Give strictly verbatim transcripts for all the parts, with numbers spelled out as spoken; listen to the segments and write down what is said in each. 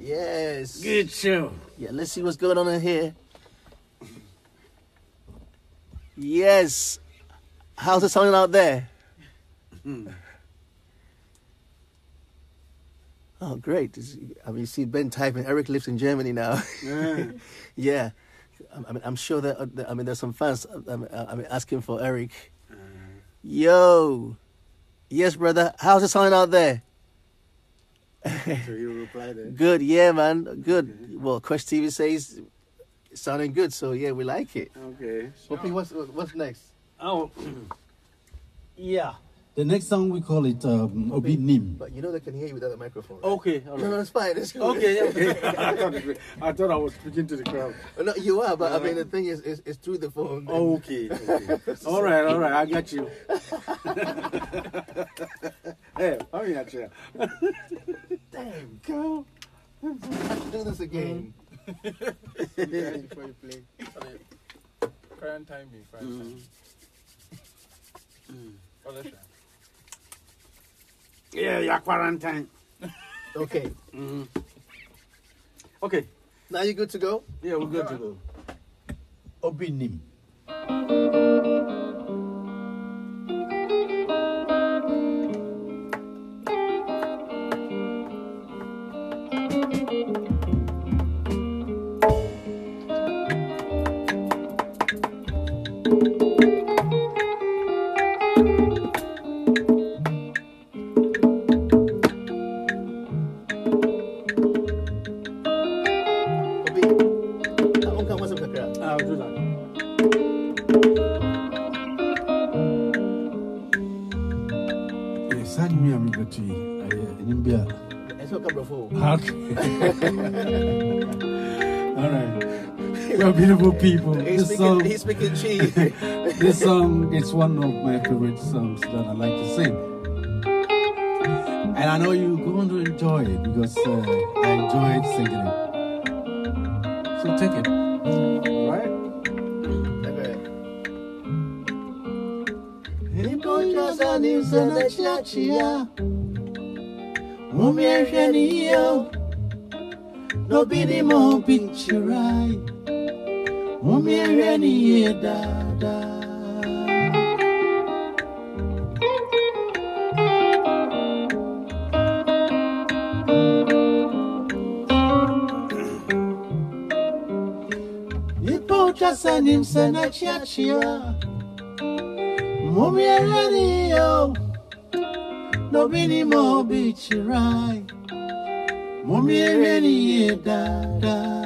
Yes. Good show. Yeah, let's see what's going on in here. Yes. How's it sounding out there? Oh, great. I mean, you see Ben typing, Eric lives in Germany now. Yeah. Yeah. I mean, I'm sure that, I mean, there's some fans I mean, asking for Eric. Uh, Yo. Yes, brother. How's it sounding out there? so you reply then? Good, yeah, man. Good. Okay. Well, Crush T V says it's sounding good, so yeah, we like it. Okay. Well, P, what's what's next? Oh, yeah. The next song we call it um, Obi Nim. But you know they can hear you without a microphone. Right? Okay. All right. No, no, it's fine. It's good. Okay, okay. I, thought it, I thought I was speaking to the crowd. No, you are, but I mean the thing is, it's, it's through the phone. Oh, okay. okay. All right, all right. I got you. Hey, hurry up, chair. Damn, Go. I have to do this again. Before you play. Quarantine me, quarantine. Mm. Oh, that's right. Yeah, you're quarantine. Okay, Mm-hmm. Okay. now you're good to go. Yeah, we're good to go. Obi Nim. Obi, I won't come once I'm kakra. I'll do that. Yes, I knew I'm going to in India. It's not come before. Okay. All right. You're beautiful people. He's This speaking, song, he's speaking cheese. this song is one of my favorite songs that I like to sing. And I know you're going to enjoy it because uh, I enjoyed singing it. So take it. Right? Okay. Nobody more picture right. Mumiere da da. Ipo chasa nimsena chiachia. Mumiere ni yo. Nobody more picture right. Mumiere ni da da.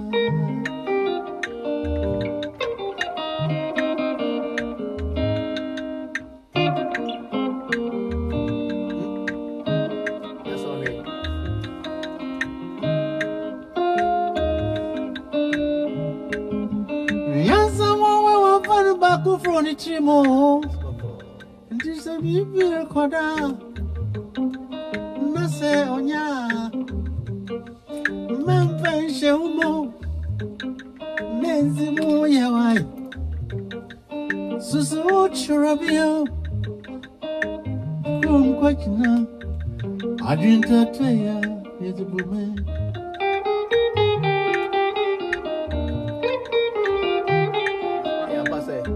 That's all right. Yes, I'm one for the back of the chimo. And this is a baby quada. Nase onya. Memphis Shomo. Nancy Moyawai. Susu Churabio. Come Quachina. I didn't tell you, it's a woman. Yeah, pass it.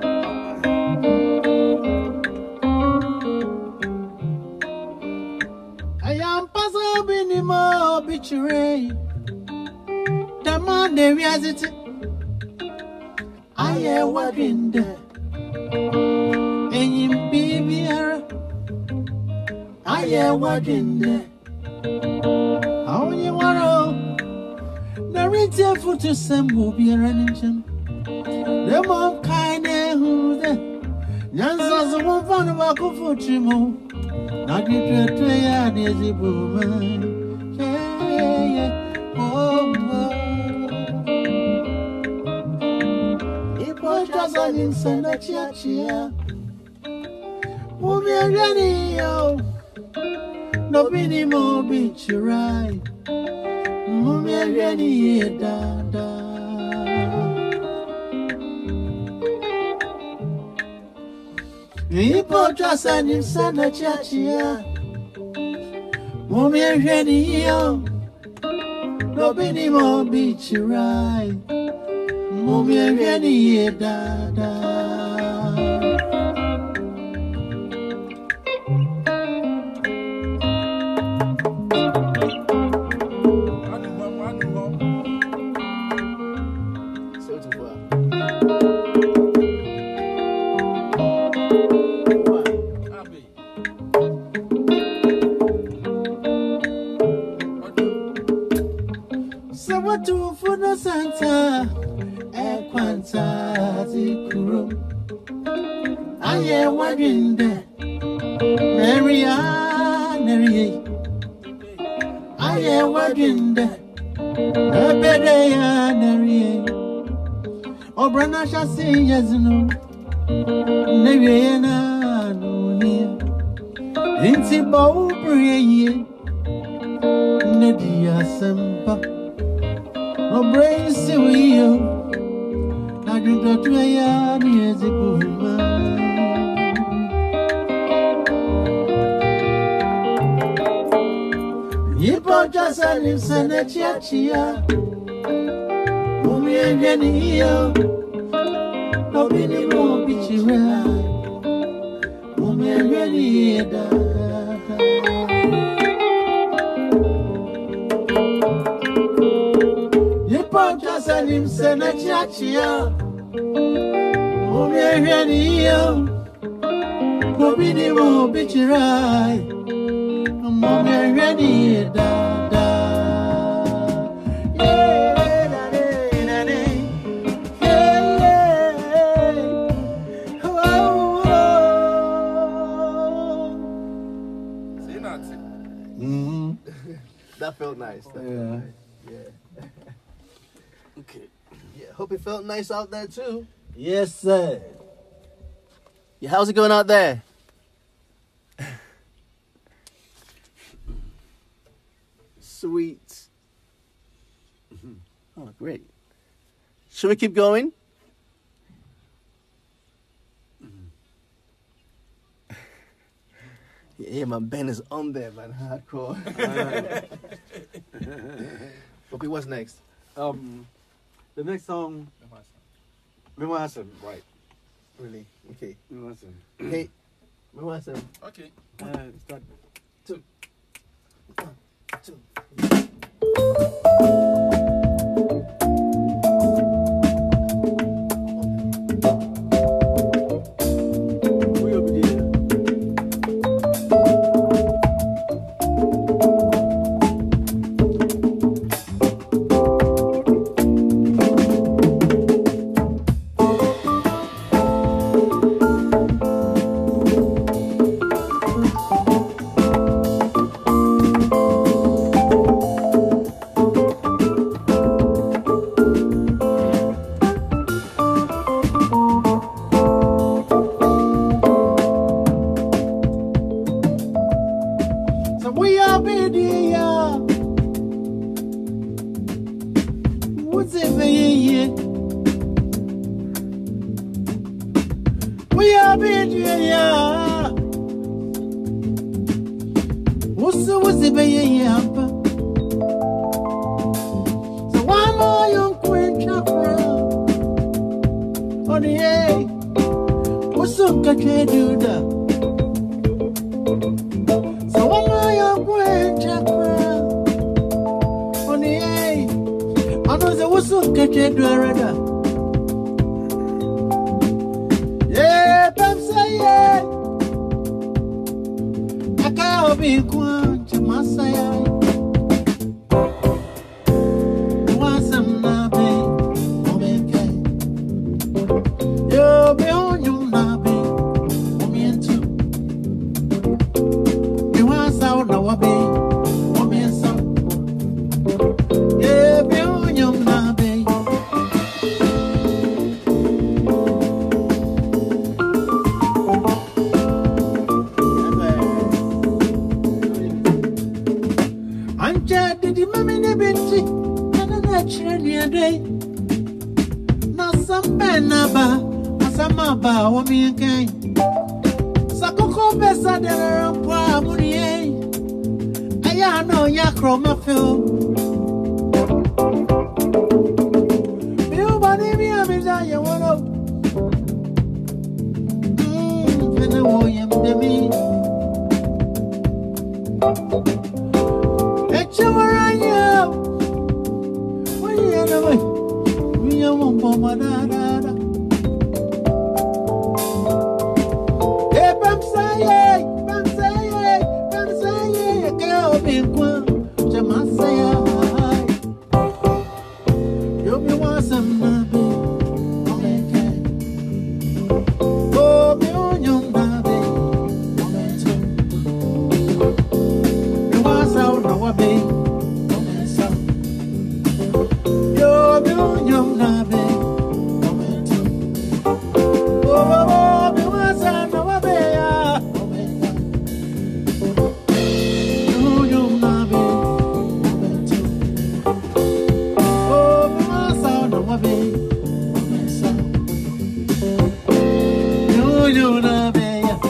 I am puzzled anymore, betray. The man, the reality. I am working there. And you baby, I am working there. How you want to? The retail food to some will be a running. The more kind of who the Nansa's one fun about for Chimo. Not you to a yard is a woman. Yeah, yeah, oh, it was just an instant that chia. Woman, ready, nobody more beach right. Woman, ready, da da. Ipo trasa ni sana chachia. Mumie ready yo. no bini mo beach right. Mummy ready da da. So what do for no Santa? E quanta zikuro. Aye waginde. Maria Neri. Aye waginde. Abedeya Neri. Obrana shasi yazino. Neri na nunia. Inti bau priye. Nedia sempa. No brain see you. I do not try any as a woman. You bought just a little sanachia. Mummy and Jenny, no mini more bitchy right. Mummy and Jenny, just a nim senachia. Mummy and you, no mini more bitchy right. Mummy and ready da da. Yeah, da da da. Yeah, yeah. Oh, oh. Say that. Mm-hmm. That felt nice. That Yeah. felt nice. Yeah. Okay. Yeah. Hope it felt nice out there too. Yes, sir. Yeah. How's it going out there? Sweet. Oh, great. Should we keep going? Yeah, man, Ben is on there, man. Hardcore. Okay, what's next? Um, the next song, Memo Hassan, right? Really? Okay. Memo Hassan. Hey, Memo Hassan. Okay. Uh, start. Two. Two. oh, yam demi. It's your area. When you are away, we are one for my dada. Hey, Pam say, Pam say, Pam say, girl, be one, Jamasaya. You'll be one some nabe. Oh, me on your nabe. You was out now, a baby. You'll be on your nabe. Oh, me was out now, a baby. You your nabe. Oh, me was out now, a baby. You your nabe.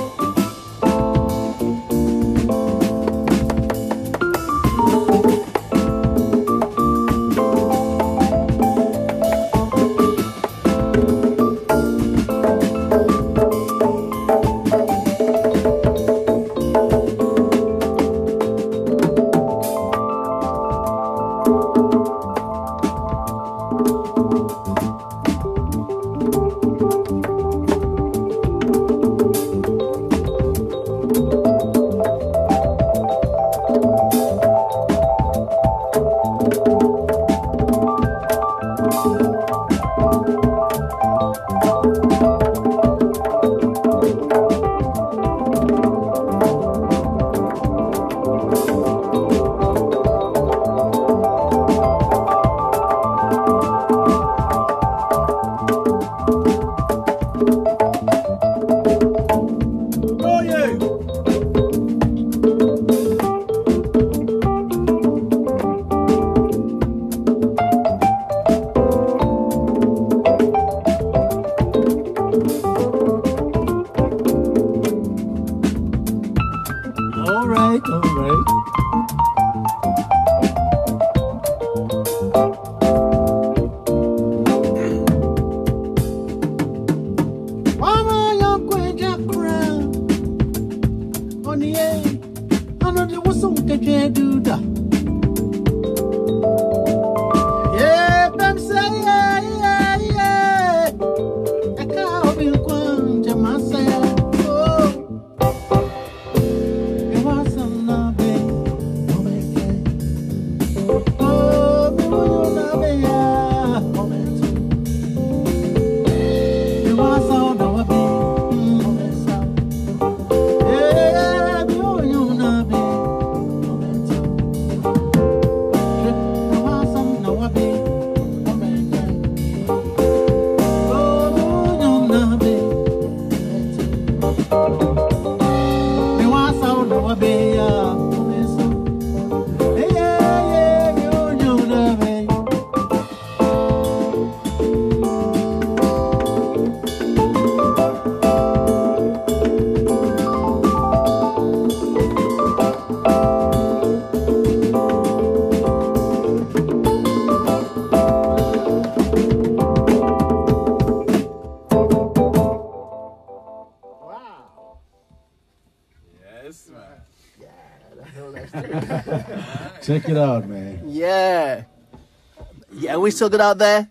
Oh, yeah. All right, all right. Mama, you're going to cry. On the air, I know there was some catch do that. Yeah, Pam say, yeah, yeah, yeah. I can't be one, Jamasaya. Oh, it was some nabe. Oh, my God. Oh, me want nabe, yeah. Oh, my God. It was all the way. Oh, my God. Yeah, me want nabe. Oh, my God. It was some nabe. Oh, my God. Oh, me want nabe. Me want some nabe, yeah. Oh, my God. Yeah, yeah, me want nabe. Wow. Yes, man. Check it out, man. Yeah. Yeah, we still good out there?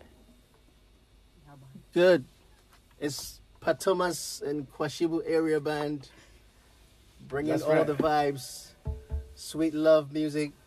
Good. It's Pat Thomas and Kwashibu Area Band bringing That's all right. the vibes, sweet love music.